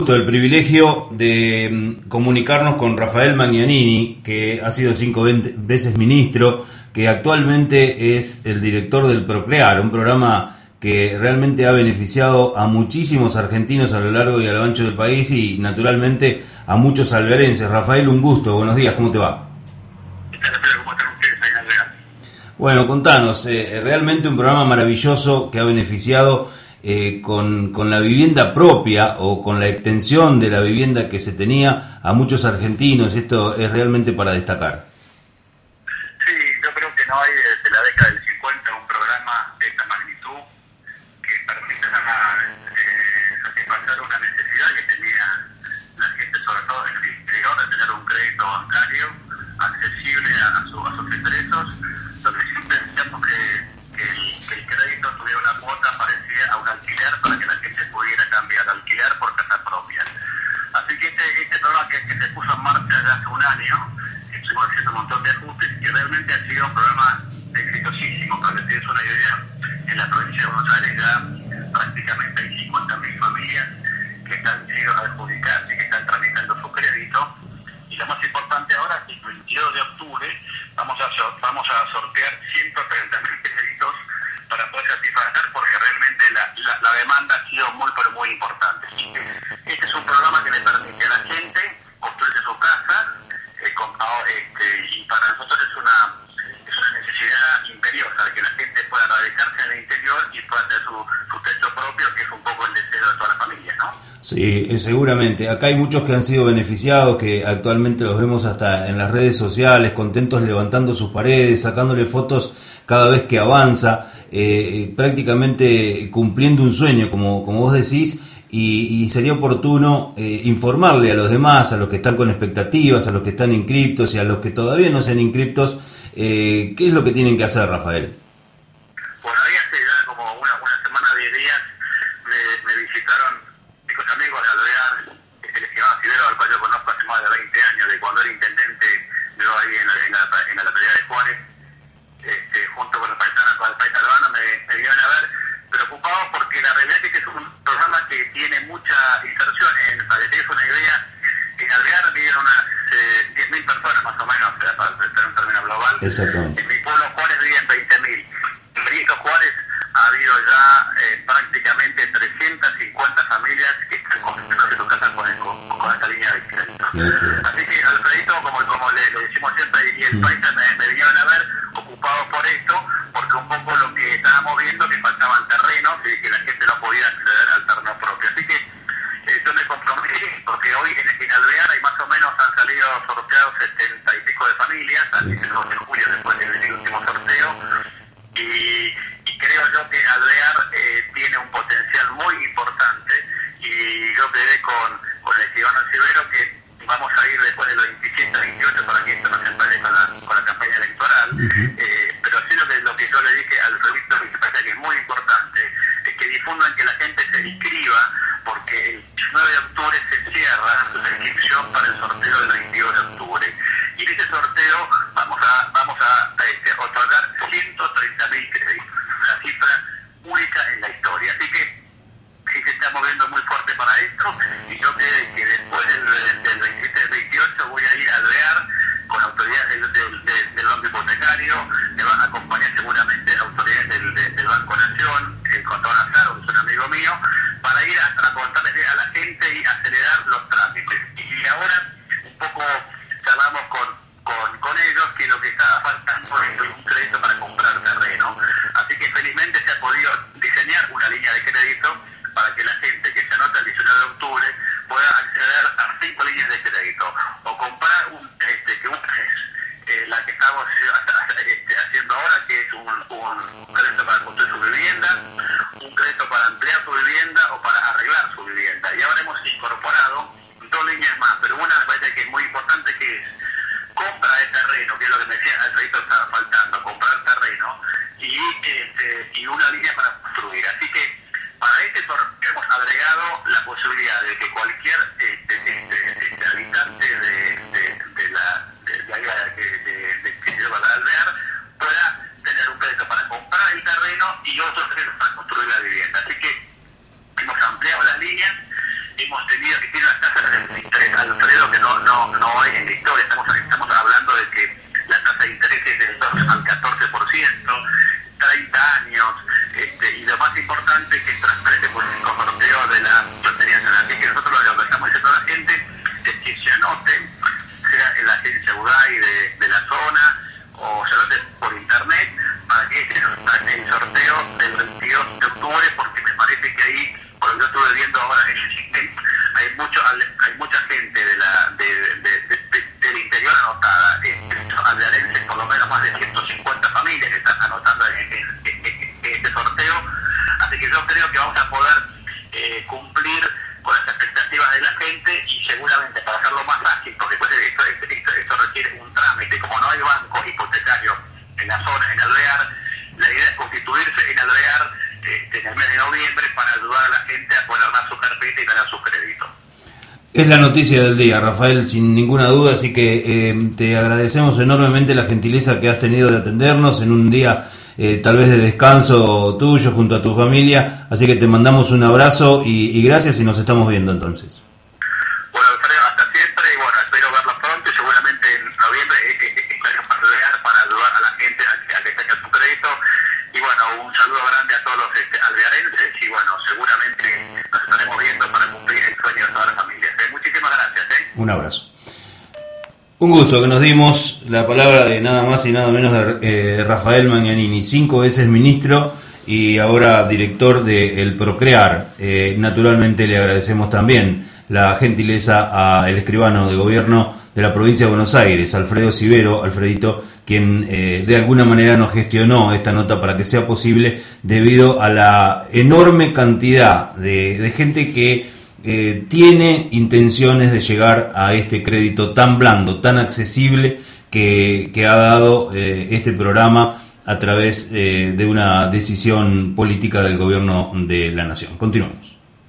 El privilegio de comunicarnos con Rafael Magnanini, que ha sido 5 veces ministro, que actualmente es el director del Procrear, un programa que realmente ha beneficiado a muchísimos argentinos a lo largo y a lo ancho del país y naturalmente a muchos alvearenses. Rafael, un gusto, buenos días, ¿cómo te va? ¿Cómo están ustedes ahí en Alvear? Bueno, contanos, realmente un programa maravilloso que ha beneficiado con la vivienda propia o con la extensión de la vivienda que se tenía a muchos argentinos. Esto es realmente para destacar. Sí, yo creo que no hay desde la década del 50 un programa de esta magnitud que permita satisfacer una necesidad que tenía la gente, sobre todo en el interior, de tener un crédito bancario accesible a sus ingresos, donde siempre decíamos que el crédito tuviera una cuota parecida a un alquiler para que la gente pudiera cambiar alquiler por casa propia. Así que este programa que se puso en marcha ya hace un año, estuvimos haciendo un montón de ajustes y realmente ha sido un programa exitosísimo. Para que tienes una idea, en la provincia de Buenos Aires ya prácticamente hay 50.000 familias que están sido adjudicadas y que están tramitando su crédito. Y lo más importante ahora es que el 22 de octubre vamos a sortear 130.000 créditos para poder satisfacer, porque realmente la demanda ha sido muy pero muy importante. Este es un programa que le permite a la gente construirse su casa y para nosotros es una necesidad imperiosa de que la gente pueda radicarse en el interior y pueda tener su techo propio, que es un poco el deseo de toda la familia, ¿no? Sí, seguramente. Acá hay muchos que han sido beneficiados, que actualmente los vemos hasta en las redes sociales, contentos levantando sus paredes, sacándole fotos cada vez que avanza, prácticamente cumpliendo un sueño, como vos decís, y sería oportuno informarle a los demás, a los que están con expectativas, a los que están inscriptos y a los que todavía no sean inscriptos, ¿qué es lo que tienen que hacer, Rafael? Bueno, ahí hace ya como una semana, 10 días, me visitaron chicos amigos de Alvear, el estimado Fideo, al cual yo conozco hace más de 20 años, de cuando era intendente, yo ahí en la localidad de Juárez, junto con el país albano, me vinieron a ver preocupados porque la realidad es que es un programa que tiene mucha inserción. Para que te des una idea, en Alvear viven unas 10.000 personas más o menos, para hacer un término global. Exactamente. En mi pueblo Juárez viven 20.000. En Brito Juárez ha habido ya prácticamente 350 familias que están construyendo su casa con esta línea de crédito. Así que Alfredito, como le decimos siempre, y el país me vinieron a ver ocupados por esto, porque un poco lo que estábamos viendo que faltaban terrenos y que la gente no podía acceder al terreno propio. Así que yo me comprometí, porque hoy en Alvear hay más o menos, han salido sorteados 70 y pico de familias, así que el 2 de julio después del último sorteo, y creo yo que Alvear tiene un potencial muy importante, y yo quedé con el escribano Severo que vamos a ir después de los 27, 28 para que esto no se empañe con la campaña electoral. Pero sí lo que yo le dije al Alfredito, que me parece que es muy importante, es que difundan, que la gente se inscriba, porque el 19 de octubre se cierra la inscripción para el sorteo del 22 de octubre. Y en ese sorteo vamos a otorgar 130.000 créditos, una cifra única en la historia. Así que sí se está moviendo muy fuerte para esto, y yo que después del 27 del 28 voy a ir a Alvear con autoridades del Banco Hipotecario, me van a acompañar seguramente autoridades del Banco Nación, el contador Azaro, que es un amigo mío, para ir a contarles a la gente y acelerar los trámites. Y ahora un poco charlamos con ellos que lo que estaba faltando es un crédito para comprar terreno. Así que felizmente se ha podido diseñar una línea de crédito para que la gente que se anota el 19 de octubre pueda acceder a 5 líneas de crédito, o comprar la que estamos haciendo ahora, que es un crédito para construir su vivienda, un crédito para ampliar su vivienda o para arreglar su vivienda. Y ahora hemos incorporado 2 líneas más, pero una me parece que es muy importante, que es compra de terreno, que es lo que me decía Alfredito, estaba faltando, comprar terreno, y una línea para construir. Así que para este sorteo hemos agregado la posibilidad de que no hay en la historia. Estamos hablando de que la tasa de interés es del 12 al 14%, 30 años, y lo más importante que es transparente por el sorteo de la Lotería Nacional. Así que nosotros lo que estamos diciendo a la gente es que se anoten, sea en la agencia UDAI de la zona o se anoten por internet para que el sorteo del 22 de octubre, porque me parece que ahí, por lo que yo estuve viendo ahora en el sistema, hay mucha gente del interior anotada, aldearenses, por lo menos más de 150 familias que están anotando en este sorteo, así que yo creo que vamos a poder cumplir con las expectativas de la gente y seguramente para hacerlo más fácil, porque después esto requiere un trámite, como no hay banco hipotecario en la zona, en Alvear, la idea es constituirse en Alvear en el mes de noviembre para ayudar a la gente a poder armar su carpeta y ganar su crédito. Es la noticia del día, Rafael, sin ninguna duda, así que te agradecemos enormemente la gentileza que has tenido de atendernos en un día tal vez de descanso tuyo junto a tu familia, así que te mandamos un abrazo y gracias y nos estamos viendo entonces. Bueno, Alfredo, hasta siempre y bueno, espero verlos pronto y seguramente en noviembre estaremos para ayudar a la gente a que tenga su crédito y bueno, un saludo grande a todos los alvearenses y bueno, seguramente nos estaremos viendo para cumplir el sueño de todas las familias. Muchísimas gracias. Un abrazo. Un gusto que nos dimos la palabra de nada más y nada menos de Rafael Magnanini, 5 veces ministro y ahora director de El Procrear. Naturalmente le agradecemos también la gentileza al escribano de gobierno de la provincia de Buenos Aires, Alfredo Civero, Alfredito, quien de alguna manera nos gestionó esta nota para que sea posible debido a la enorme cantidad de gente que tiene intenciones de llegar a este crédito tan blando, tan accesible que ha dado este programa a través de una decisión política del gobierno de la nación. Continuamos.